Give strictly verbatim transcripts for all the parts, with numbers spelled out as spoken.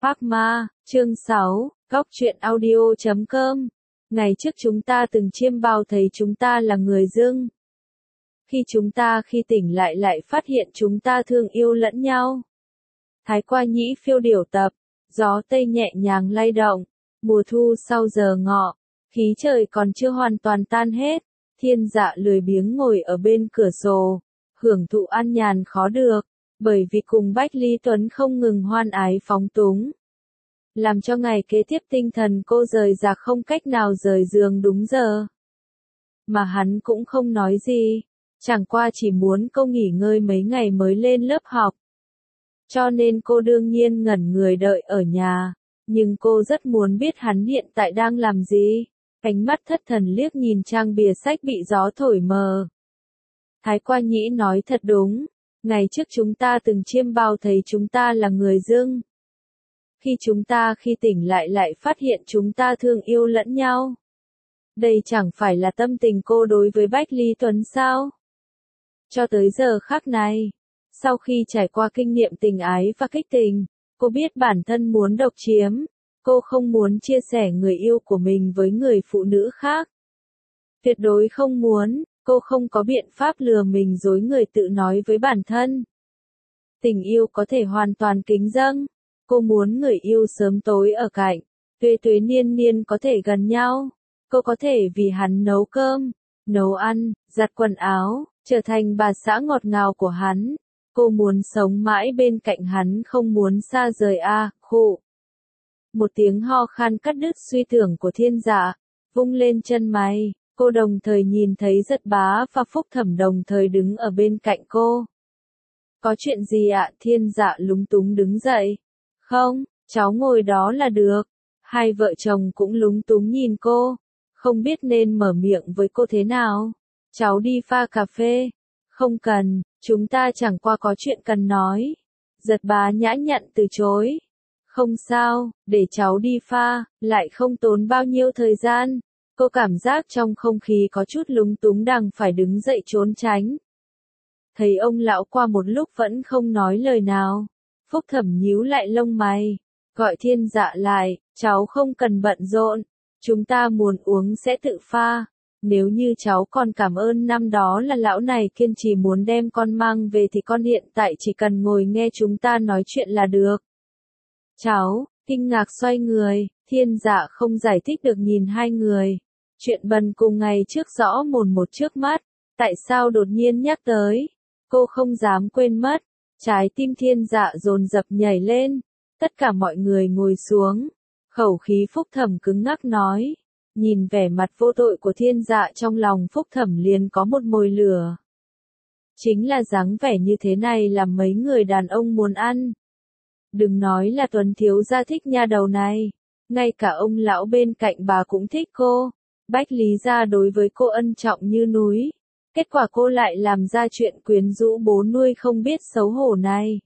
Phác Ma, chương sáu, Góc truyện audio chấm com. Ngày trước chúng ta từng chiêm bao thấy chúng ta là người dưng. Khi chúng ta khi tỉnh lại lại phát hiện chúng ta thương yêu lẫn nhau. Thái Qua Nhĩ phiêu điểu tập, gió tây nhẹ nhàng lay động, mùa thu sau giờ ngọ, khí trời còn chưa hoàn toàn tan hết, Thiên Dạ lười biếng ngồi ở bên cửa sổ, hưởng thụ an nhàn khó được, bởi vì cùng Bách Lý Tuấn không ngừng hoan ái phóng túng. Làm cho ngày kế tiếp tinh thần cô rời rạc không cách nào rời giường đúng giờ. Mà hắn cũng không nói gì, chẳng qua chỉ muốn cô nghỉ ngơi mấy ngày mới lên lớp học. Cho nên cô đương nhiên ngẩn người đợi ở nhà, nhưng cô rất muốn biết hắn hiện tại đang làm gì. Ánh mắt thất thần liếc nhìn trang bìa sách bị gió thổi mờ. Thái Qua Nhĩ nói thật đúng, ngày trước chúng ta từng chiêm bao thấy chúng ta là người dưng. Khi chúng ta khi tỉnh lại lại phát hiện chúng ta thương yêu lẫn nhau. Đây chẳng phải là tâm tình cô đối với Bách Lý Tuấn sao? Cho tới giờ khắc này, sau khi trải qua kinh nghiệm tình ái và kích tình, cô biết bản thân muốn độc chiếm, cô không muốn chia sẻ người yêu của mình với người phụ nữ khác. Tuyệt đối không muốn, cô không có biện pháp lừa mình dối người tự nói với bản thân. Tình yêu có thể hoàn toàn kính dâng, cô muốn người yêu sớm tối ở cạnh, tuế tuế niên niên có thể gần nhau, cô có thể vì hắn nấu cơm, nấu ăn, giặt quần áo, trở thành bà xã ngọt ngào của hắn. Cô muốn sống mãi bên cạnh hắn không muốn xa rời a, à, khụ. Một tiếng ho khan cắt đứt suy tưởng của Thiên Dạ, vung lên chân mày, cô đồng thời nhìn thấy Giật Bá và Phúc Thẩm đồng thời đứng ở bên cạnh cô. Có chuyện gì ạ? Thiên Dạ lúng túng đứng dậy. Không, cháu ngồi đó là được. Hai vợ chồng cũng lúng túng nhìn cô, không biết nên mở miệng với cô thế nào. Cháu đi pha cà phê. Không cần, chúng ta chẳng qua có chuyện cần nói. Giật Bá nhã nhặn từ chối. Không sao, để cháu đi pha, lại không tốn bao nhiêu thời gian. Cô cảm giác trong không khí có chút lúng túng đành phải đứng dậy trốn tránh. Thấy ông lão qua một lúc vẫn không nói lời nào. Phúc Thẩm nhíu lại lông mày, gọi Thiên Dạ lại, cháu không cần bận rộn, chúng ta muốn uống sẽ tự pha. Nếu như cháu còn cảm ơn năm đó là lão này kiên trì muốn đem con mang về thì con hiện tại chỉ cần ngồi nghe chúng ta nói chuyện là được. Cháu, kinh ngạc xoay người, Thiên Dạ không giải thích được nhìn hai người. Chuyện bần cùng ngày trước rõ mồn một trước mắt, tại sao đột nhiên nhắc tới, cô không dám quên mất. Trái tim Thiên Dạ dồn dập nhảy lên, tất cả mọi người ngồi xuống, khẩu khí Phúc Thẩm cứng ngắc nói, nhìn vẻ mặt vô tội của Thiên Dạ trong lòng Phúc Thẩm liền có một mồi lửa. Chính là dáng vẻ như thế này làm mấy người đàn ông muốn ăn. Đừng nói là Tuấn thiếu gia thích nha đầu này, ngay cả ông lão bên cạnh bà cũng thích cô. Bách Lý gia đối với cô ân trọng như núi. Kết quả cô lại làm ra chuyện quyến rũ bố nuôi không biết xấu hổ này.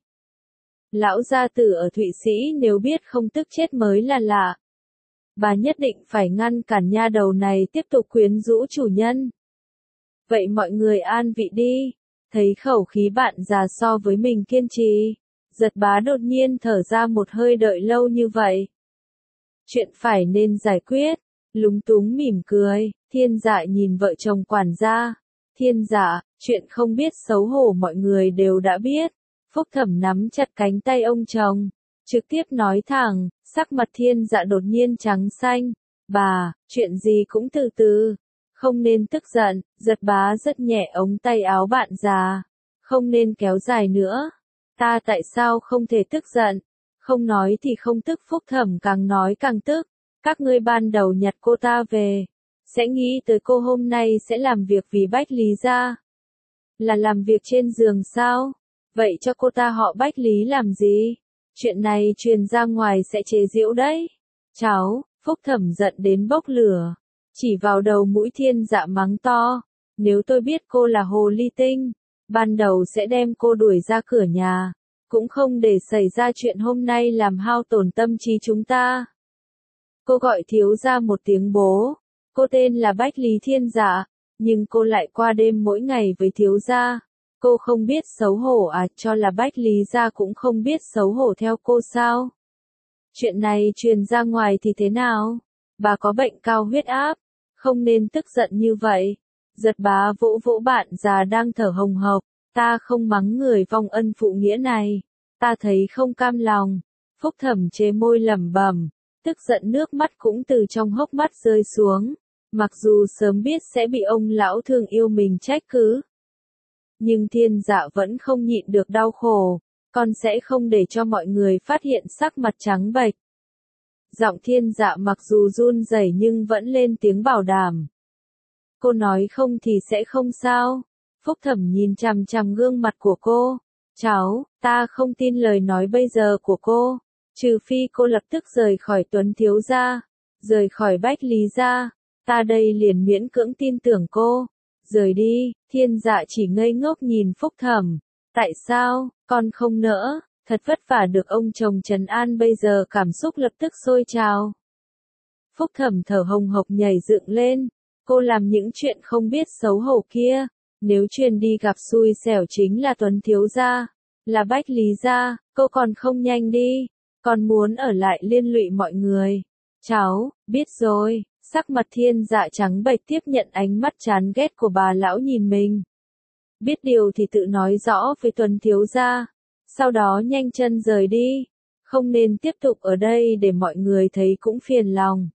Lão gia tử ở Thụy Sĩ nếu biết không tức chết mới là lạ. Bà nhất định phải ngăn cản nha đầu này tiếp tục quyến rũ chủ nhân. Vậy mọi người an vị đi. Thấy khẩu khí bạn già so với mình kiên trì. Giật Bá đột nhiên thở ra một hơi đợi lâu như vậy. Chuyện phải nên giải quyết. Lúng túng mỉm cười, Thiên Dạ nhìn vợ chồng quản gia. Thiên Dạ, chuyện không biết xấu hổ mọi người đều đã biết. Phúc Thẩm nắm chặt cánh tay ông chồng, trực tiếp nói thẳng, sắc mặt Thiên Dạ đột nhiên trắng xanh. Bà, chuyện gì cũng từ từ, không nên tức giận. Giật Bá rất nhẹ ống tay áo bạn già, không nên kéo dài nữa. Ta tại sao không thể tức giận, không nói thì không tức. Phúc Thẩm càng nói càng tức. Các ngươi ban đầu nhặt cô ta về, sẽ nghĩ tới cô hôm nay sẽ làm việc vì Bách Lý gia. Là làm việc trên giường sao? Vậy cho cô ta họ Bách Lý làm gì? Chuyện này truyền ra ngoài sẽ chế giễu đấy. Cháu, Phúc Thẩm giận đến bốc lửa, chỉ vào đầu mũi Thiên Dạ mắng to. Nếu tôi biết cô là hồ ly tinh, ban đầu sẽ đem cô đuổi ra cửa nhà, cũng không để xảy ra chuyện hôm nay làm hao tổn tâm trí chúng ta. Cô gọi thiếu gia một tiếng bố. Cô tên là Bách Lý Thiên Dạ, nhưng cô lại qua đêm mỗi ngày với thiếu gia. Cô không biết xấu hổ à? Cho là Bách Lý gia cũng không biết xấu hổ theo cô sao? Chuyện này truyền ra ngoài thì thế nào? Bà có bệnh cao huyết áp, không nên tức giận như vậy. Giật bá vỗ vỗ bạn già đang thở hồng hộc, ta không mắng người vong ân phụ nghĩa này, ta thấy không cam lòng. Phúc Thẩm chế môi lẩm bẩm, tức giận nước mắt cũng từ trong hốc mắt rơi xuống, mặc dù sớm biết sẽ bị ông lão thương yêu mình trách cứ. Nhưng Thiên Dạ vẫn không nhịn được đau khổ, con sẽ không để cho mọi người phát hiện sắc mặt trắng bệch. Giọng Thiên Dạ mặc dù run rẩy nhưng vẫn lên tiếng bảo đảm. Cô nói không thì sẽ không sao. Phúc Thẩm nhìn chằm chằm gương mặt của cô. Cháu, ta không tin lời nói bây giờ của cô. Trừ phi cô lập tức rời khỏi Tuấn thiếu gia, rời khỏi Bách Lý gia, ta đây liền miễn cưỡng tin tưởng cô. Rời đi, Thiên Dạ chỉ ngây ngốc nhìn Phúc Thẩm. Tại sao, con không nỡ, thật vất vả được ông chồng trấn an bây giờ cảm xúc lập tức sôi trào. Phúc Thẩm thở hồng hộc nhảy dựng lên, cô làm những chuyện không biết xấu hổ kia, nếu truyền đi gặp xui xẻo chính là Tuấn thiếu gia, là Bách Lý gia, cô còn không nhanh đi, còn muốn ở lại liên lụy mọi người. Cháu, biết rồi, sắc mặt Thiên Dạ trắng bệch tiếp nhận ánh mắt chán ghét của bà lão nhìn mình. Biết điều thì tự nói rõ với Tuấn thiếu gia, sau đó nhanh chân rời đi, không nên tiếp tục ở đây để mọi người thấy cũng phiền lòng.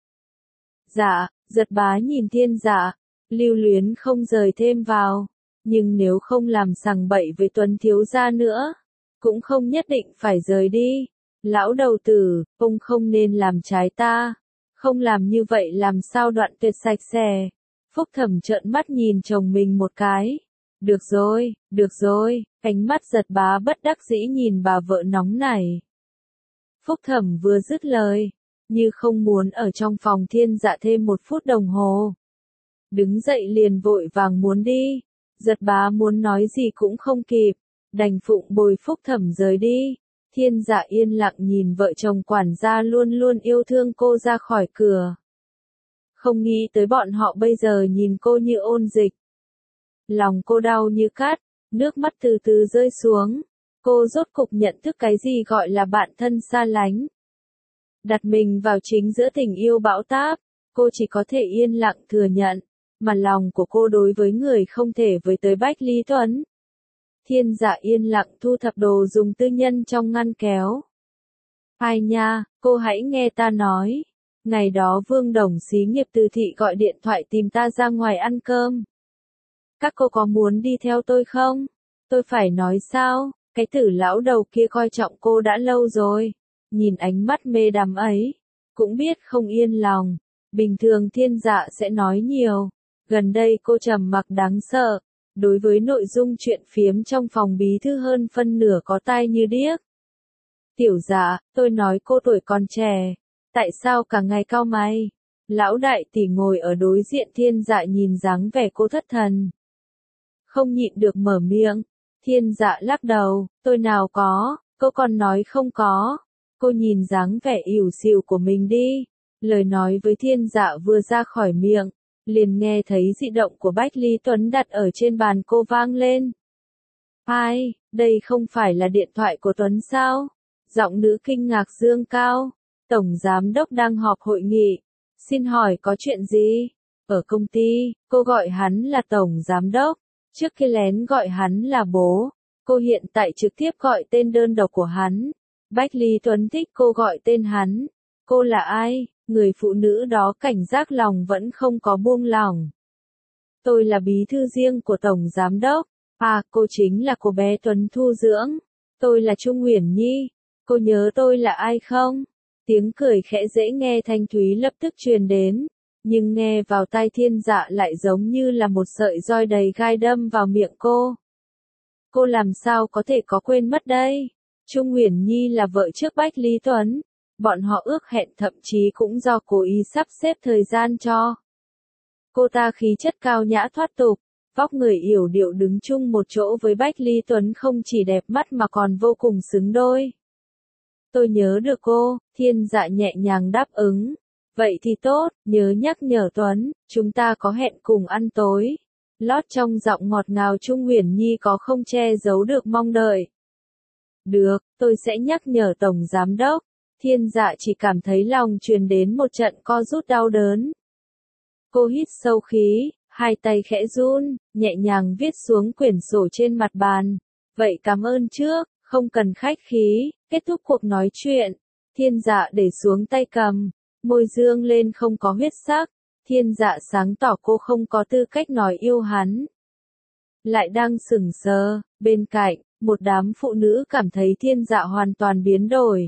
Dạ, Giật bá nhìn Thiên Dạ, lưu luyến không rời thêm vào, nhưng nếu không làm sằng bậy với Tuấn thiếu gia nữa, cũng không nhất định phải rời đi. Lão đầu tử, ông không nên làm trái ta, không làm như vậy làm sao đoạn tuyệt sạch sẽ. Phúc Thẩm trợn mắt nhìn chồng mình một cái. Được rồi, được rồi, ánh mắt Giật bá bất đắc dĩ nhìn bà vợ nóng nảy. Phúc Thẩm vừa dứt lời, như không muốn ở trong phòng Thiên Dạ thêm một phút đồng hồ. Đứng dậy liền vội vàng muốn đi, Giật bá muốn nói gì cũng không kịp, đành phụng bồi Phúc Thẩm rời đi. Thiên Dạ yên lặng nhìn vợ chồng quản gia luôn luôn yêu thương cô ra khỏi cửa. Không nghĩ tới bọn họ bây giờ nhìn cô như ôn dịch. Lòng cô đau như cắt, nước mắt từ từ rơi xuống. Cô rốt cục nhận thức cái gì gọi là bạn thân xa lánh. Đặt mình vào chính giữa tình yêu bão táp, cô chỉ có thể yên lặng thừa nhận, mà lòng của cô đối với người không thể với tới Bách Lý Tuấn. Thiên Dạ yên lặng thu thập đồ dùng tư nhân trong ngăn kéo. Ai nha, cô hãy nghe ta nói. Ngày đó Vương Đồng xí nghiệp từ thị gọi điện thoại tìm ta ra ngoài ăn cơm. Các cô có muốn đi theo tôi không? Tôi phải nói sao? Cái tử lão đầu kia coi trọng cô đã lâu rồi. Nhìn ánh mắt mê đắm ấy, cũng biết không yên lòng. Bình thường Thiên Dạ sẽ nói nhiều. Gần đây cô trầm mặc đáng sợ. Đối với nội dung chuyện phiếm trong phòng bí thư hơn phân nửa có tai như điếc. Tiểu Dạ, tôi nói cô tuổi còn trẻ. Tại sao cả ngày cau mày? Lão đại tỷ ngồi ở đối diện Thiên Dạ nhìn dáng vẻ cô thất thần. Không nhịn được mở miệng. Thiên Dạ lắc đầu, tôi nào có, cô còn nói không có. Cô nhìn dáng vẻ ỉu xìu của mình đi. Lời nói với Thiên Dạ vừa ra khỏi miệng, liền nghe thấy dị động của Bách Lý Tuấn đặt ở trên bàn cô vang lên. Ai, đây không phải là điện thoại của Tuấn sao? Giọng nữ kinh ngạc dương cao. Tổng giám đốc đang họp hội nghị. Xin hỏi có chuyện gì? Ở công ty, cô gọi hắn là tổng giám đốc. Trước khi lén gọi hắn là bố. Cô hiện tại trực tiếp gọi tên đơn độc của hắn. Bách Lý Tuấn thích cô gọi tên hắn. Cô là ai? Người phụ nữ đó cảnh giác lòng vẫn không có buông lỏng. Tôi là bí thư riêng của tổng giám đốc. À, cô chính là cô bé Tuấn thu dưỡng. Tôi là Trung Uyển Nhi. Cô nhớ tôi là ai không? Tiếng cười khẽ dễ nghe thanh thúy lập tức truyền đến, nhưng nghe vào tai Thiên Dạ lại giống như là một sợi roi đầy gai đâm vào miệng cô. Cô làm sao có thể có quên mất đây? Trung Uyển Nhi là vợ trước Bách Lý Tuấn. Bọn họ ước hẹn thậm chí cũng do cố ý sắp xếp thời gian cho. Cô ta khí chất cao nhã thoát tục, vóc người yểu điệu đứng chung một chỗ với Bách Lý Tuấn không chỉ đẹp mắt mà còn vô cùng xứng đôi. Tôi nhớ được cô, Thiên Dạ nhẹ nhàng đáp ứng. Vậy thì tốt, nhớ nhắc nhở Tuấn, chúng ta có hẹn cùng ăn tối. Lót trong giọng ngọt ngào Trung Uyển Nhi có không che giấu được mong đợi. Được, tôi sẽ nhắc nhở Tổng Giám Đốc. Thiên Dạ chỉ cảm thấy lòng truyền đến một trận co rút đau đớn. Cô hít sâu khí, hai tay khẽ run, nhẹ nhàng viết xuống quyển sổ trên mặt bàn. Vậy cảm ơn trước, không cần khách khí, kết thúc cuộc nói chuyện. Thiên Dạ để xuống tay cầm, môi dương lên không có huyết sắc. Thiên Dạ sáng tỏ cô không có tư cách nói yêu hắn. Lại đang sững sờ, bên cạnh, một đám phụ nữ cảm thấy Thiên Dạ hoàn toàn biến đổi.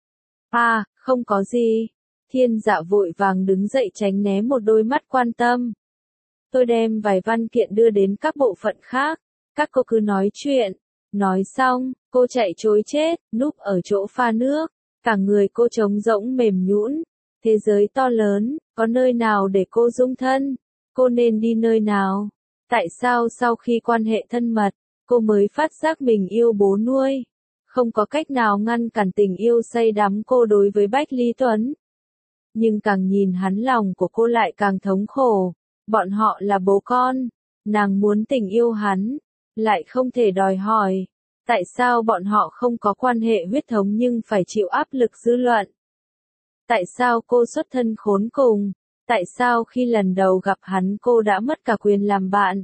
À, không có gì. Thiên Dạ vội vàng đứng dậy tránh né một đôi mắt quan tâm. Tôi đem vài văn kiện đưa đến các bộ phận khác, các cô cứ nói chuyện. Nói xong, cô chạy trối chết, núp ở chỗ pha nước, cả người cô trống rỗng mềm nhũn. Thế giới to lớn, có nơi nào để cô dung thân? Cô nên đi nơi nào? Tại sao sau khi quan hệ thân mật, cô mới phát giác mình yêu bố nuôi? Không có cách nào ngăn cản tình yêu say đắm cô đối với Bách Lý Tuấn. Nhưng càng nhìn hắn lòng của cô lại càng thống khổ. Bọn họ là bố con, nàng muốn tình yêu hắn, lại không thể đòi hỏi. Tại sao bọn họ không có quan hệ huyết thống nhưng phải chịu áp lực dư luận? Tại sao cô xuất thân khốn cùng? Tại sao khi lần đầu gặp hắn cô đã mất cả quyền làm bạn?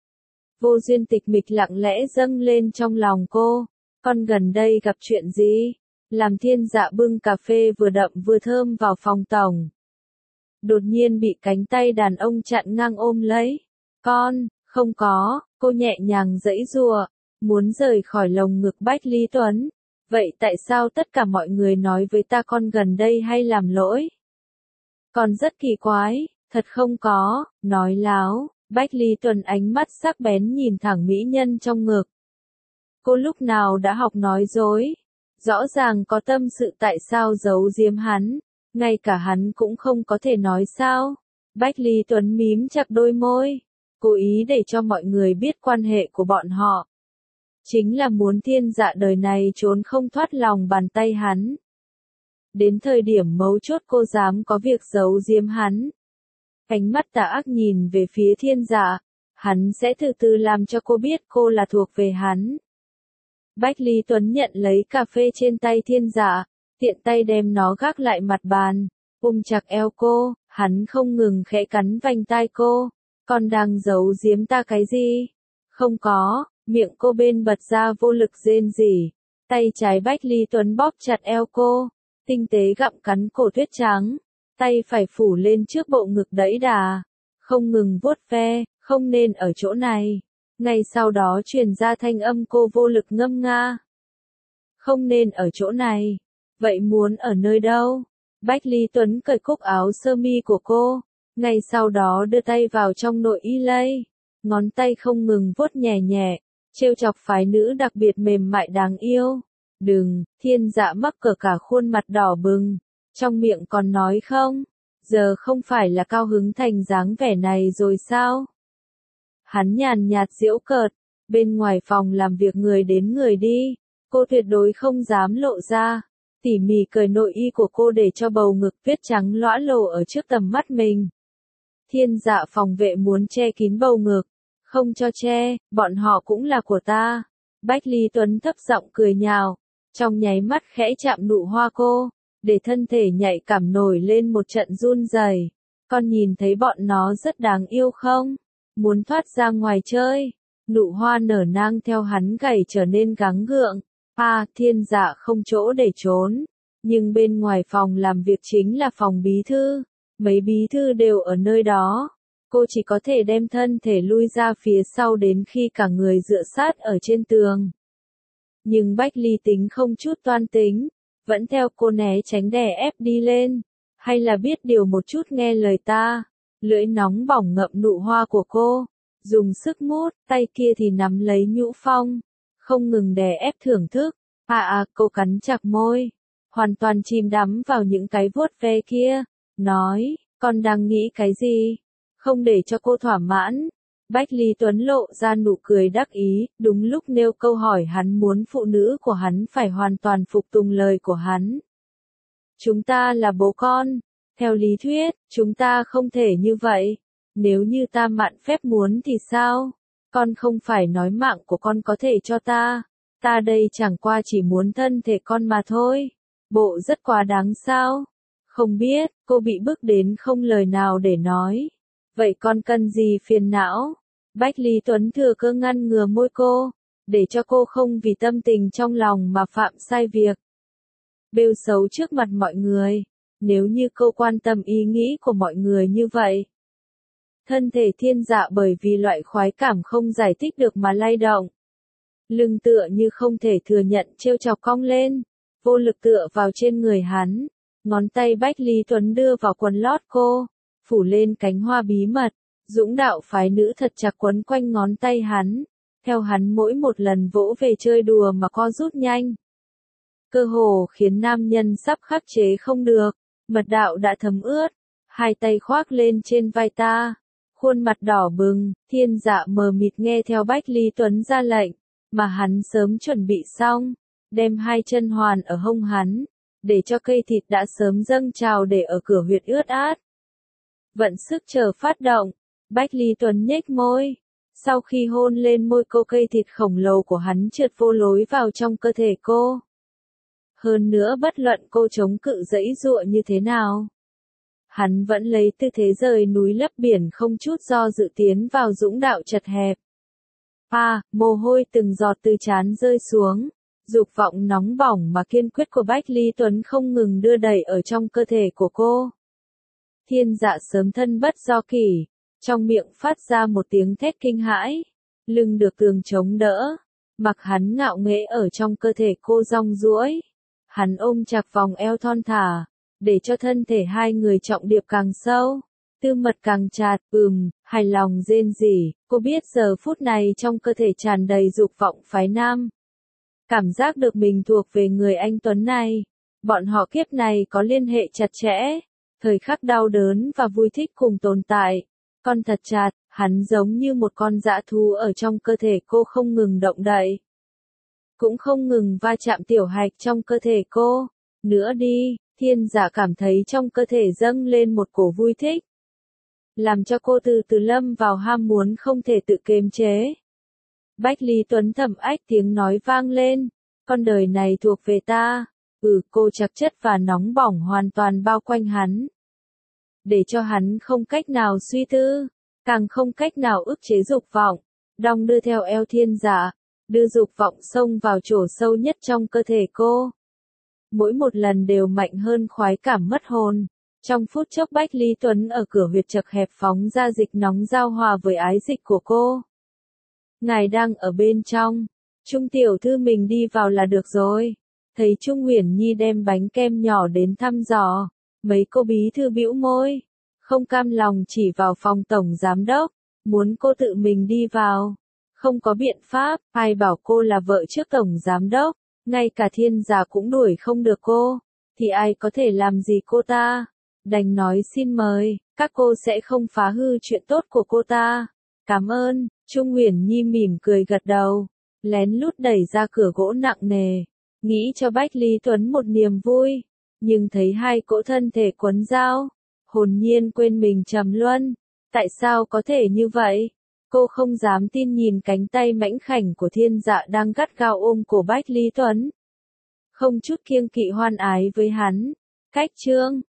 Vô duyên tịch mịch lặng lẽ dâng lên trong lòng cô. Con gần đây gặp chuyện gì? Làm Thiên Dạ bưng cà phê vừa đậm vừa thơm vào phòng tổng. Đột nhiên bị cánh tay đàn ông chặn ngang ôm lấy. Con, không có, cô nhẹ nhàng giãy giụa, muốn rời khỏi lồng ngực Bách Lý Tuấn. Vậy tại sao tất cả mọi người nói với ta con gần đây hay làm lỗi? Con rất kỳ quái, thật không có, nói láo. Bách Lý Tuấn ánh mắt sắc bén nhìn thẳng mỹ nhân trong ngực. Cô lúc nào đã học nói dối? Rõ ràng có tâm sự tại sao giấu giếm hắn, ngay cả hắn cũng không có thể nói sao? Bách Lý Tuấn mím chặt đôi môi, cố ý để cho mọi người biết quan hệ của bọn họ. Chính là muốn Thiên Dạ đời này trốn không thoát lòng bàn tay hắn. Đến thời điểm mấu chốt cô dám có việc giấu giếm hắn. Ánh mắt tà ác nhìn về phía Thiên Dạ, hắn sẽ từ từ làm cho cô biết cô là thuộc về hắn. Bách Lý Tuấn nhận lấy cà phê trên tay Thiên Dạ, tiện tay đem nó gác lại mặt bàn, ôm chặt eo cô, hắn không ngừng khẽ cắn vành tai cô. Con đang giấu giếm ta cái gì? Không có, miệng cô bên bật ra vô lực rên rỉ. Tay trái Bách Lý Tuấn bóp chặt eo cô, tinh tế gặm cắn cổ tuyết trắng. Tay phải phủ lên trước bộ ngực đẫy đà, không ngừng vuốt ve, không nên ở chỗ này. Ngay sau đó truyền ra thanh âm cô vô lực ngâm nga. Không nên ở chỗ này. Vậy muốn ở nơi đâu? Bách Lý Tuấn cởi cúc áo sơ mi của cô, ngay sau đó đưa tay vào trong nội y lây. Ngón tay không ngừng vuốt nhẹ nhẹ, trêu chọc phái nữ đặc biệt mềm mại đáng yêu. Đừng, Thiên Dạ mắc cỡ cả khuôn mặt đỏ bừng. Trong miệng còn nói không? Giờ không phải là cao hứng thành dáng vẻ này rồi sao? Hắn nhàn nhạt giễu cợt, bên ngoài phòng làm việc người đến người đi, cô tuyệt đối không dám lộ ra. Tỉ mỉ cởi nội y của cô để cho bầu ngực tuyết trắng lõa lồ ở trước tầm mắt mình. Thiên Dạ phòng vệ muốn che kín bầu ngực, không cho che, bọn họ cũng là của ta. Bách Lý Tuấn thấp giọng cười nhạo, trong nháy mắt khẽ chạm nụ hoa cô, để thân thể nhạy cảm nổi lên một trận run rẩy. Con nhìn thấy bọn nó rất đáng yêu không? Muốn thoát ra ngoài chơi. Nụ hoa nở nang theo hắn gầy trở nên gắng gượng. À, Thiên Dạ không chỗ để trốn. Nhưng bên ngoài phòng làm việc chính là phòng bí thư. Mấy bí thư đều ở nơi đó. Cô chỉ có thể đem thân thể lui ra phía sau đến khi cả người dựa sát ở trên tường. Nhưng Bách Lý tính không chút toan tính, vẫn theo cô né tránh đè ép đi lên. Hay là biết điều một chút nghe lời ta. Lưỡi nóng bỏng ngậm nụ hoa của cô, dùng sức mút, tay kia thì nắm lấy nhũ phong, không ngừng đè ép thưởng thức. À à, cô cắn chặt môi, hoàn toàn chìm đắm vào những cái vuốt ve kia, nói, con đang nghĩ cái gì? Không để cho cô thỏa mãn. Bách Lý Tuấn lộ ra nụ cười đắc ý, đúng lúc nêu câu hỏi hắn muốn phụ nữ của hắn phải hoàn toàn phục tùng lời của hắn. Chúng ta là bố con. Theo lý thuyết, chúng ta không thể như vậy. Nếu như ta mạn phép muốn thì sao? Con không phải nói mạng của con có thể cho ta. Ta đây chẳng qua chỉ muốn thân thể con mà thôi. Bộ rất quá đáng sao? Không biết, cô bị bức đến không lời nào để nói. Vậy con cần gì phiền não? Bách Lý Tuấn thừa cơ ngăn ngừa môi cô, để cho cô không vì tâm tình trong lòng mà phạm sai việc. Bêu xấu trước mặt mọi người, nếu như cô quan tâm ý nghĩ của mọi người như vậy. Thân thể Thiên Dạ bởi vì loại khoái cảm không giải thích được mà lay động. Lưng tựa như không thể thừa nhận trêu chọc cong lên, vô lực tựa vào trên người hắn. Ngón tay Bách Lý Tuấn đưa vào quần lót cô, phủ lên cánh hoa bí mật. Dũng đạo phái nữ thật chặt quấn quanh ngón tay hắn, theo hắn mỗi một lần vỗ về chơi đùa mà co rút nhanh. Cơ hồ khiến nam nhân sắp khắc chế không được, mật đạo đã thấm ướt, hai tay khoác lên trên vai ta, khuôn mặt đỏ bừng. Thiên Dạ mờ mịt nghe theo Bách Lý Tuấn ra lệnh, mà hắn sớm chuẩn bị xong, đem hai chân hoàn ở hông hắn, để cho cây thịt đã sớm dâng trào để ở cửa huyệt ướt át. Vận sức chờ phát động, Bách Lý Tuấn nhếch môi, sau khi hôn lên môi cô, cây thịt khổng lồ của hắn trượt vô lối vào trong cơ thể cô. Hơn nữa bất luận cô chống cự giãy giụa như thế nào, hắn vẫn lấy tư thế rời núi lấp biển không chút do dự tiến vào dũng đạo chật hẹp. À, mồ hôi từng giọt từ trán rơi xuống, dục vọng nóng bỏng mà kiên quyết của Bách Lý Tuấn không ngừng đưa đẩy ở trong cơ thể của cô. Thiên Dạ sớm thân bất do kỷ, trong miệng phát ra một tiếng thét kinh hãi, lưng được tường chống đỡ, mặc hắn ngạo nghễ ở trong cơ thể cô rong ruổi. Hắn ôm chặt vòng eo thon thả, để cho thân thể hai người trọng điệp càng sâu, tư mật càng chặt. Ừm, hài lòng rên rỉ, cô biết giờ phút này trong cơ thể tràn đầy dục vọng phái nam. Cảm giác được mình thuộc về người anh Tuấn này, bọn họ kiếp này có liên hệ chặt chẽ, thời khắc đau đớn và vui thích cùng tồn tại. Con thật chặt, hắn giống như một con dã thú ở trong cơ thể cô không ngừng động đậy, cũng không ngừng va chạm tiểu hạch trong cơ thể cô. Nữa đi, Thiên Dạ cảm thấy trong cơ thể dâng lên một cổ vui thích, làm cho cô từ từ lâm vào ham muốn không thể tự kiềm chế. Bách Lý Tuấn thầm ách tiếng nói vang lên, con đời này thuộc về ta. Ừ, cô chặt chất và nóng bỏng hoàn toàn bao quanh hắn, để cho hắn không cách nào suy tư, càng không cách nào ức chế dục vọng. Đong đưa theo eo Thiên Dạ, đưa dục vọng xông vào chỗ sâu nhất trong cơ thể cô. Mỗi một lần đều mạnh hơn khoái cảm mất hồn. Trong phút chốc Bách Lý Tuấn ở cửa huyệt chật hẹp phóng ra dịch nóng giao hòa với ái dịch của cô. Ngài đang ở bên trong, Trung tiểu thư mình đi vào là được rồi. Thấy Trung Huyền Nhi đem bánh kem nhỏ đến thăm dò, mấy cô bí thư bĩu môi, không cam lòng chỉ vào phòng tổng giám đốc, muốn cô tự mình đi vào. Không có biện pháp, ai bảo cô là vợ trước tổng giám đốc, ngay cả Thiên Dạ cũng đuổi không được cô, thì ai có thể làm gì cô ta. Đành nói xin mời, các cô sẽ không phá hư chuyện tốt của cô ta. Cảm ơn. Trung Huyền Nhi mỉm cười gật đầu, lén lút đẩy ra cửa gỗ nặng nề, nghĩ cho Bách Lý Tuấn một niềm vui, nhưng thấy hai cỗ thân thể quấn dao, hồn nhiên quên mình trầm luân. Tại sao có thể như vậy? Cô không dám tin nhìn cánh tay mảnh khảnh của Thiên Dạ đang gắt gao ôm cổ Bách Lý Tuấn, không chút kiêng kỵ hoan ái với hắn. Cách chương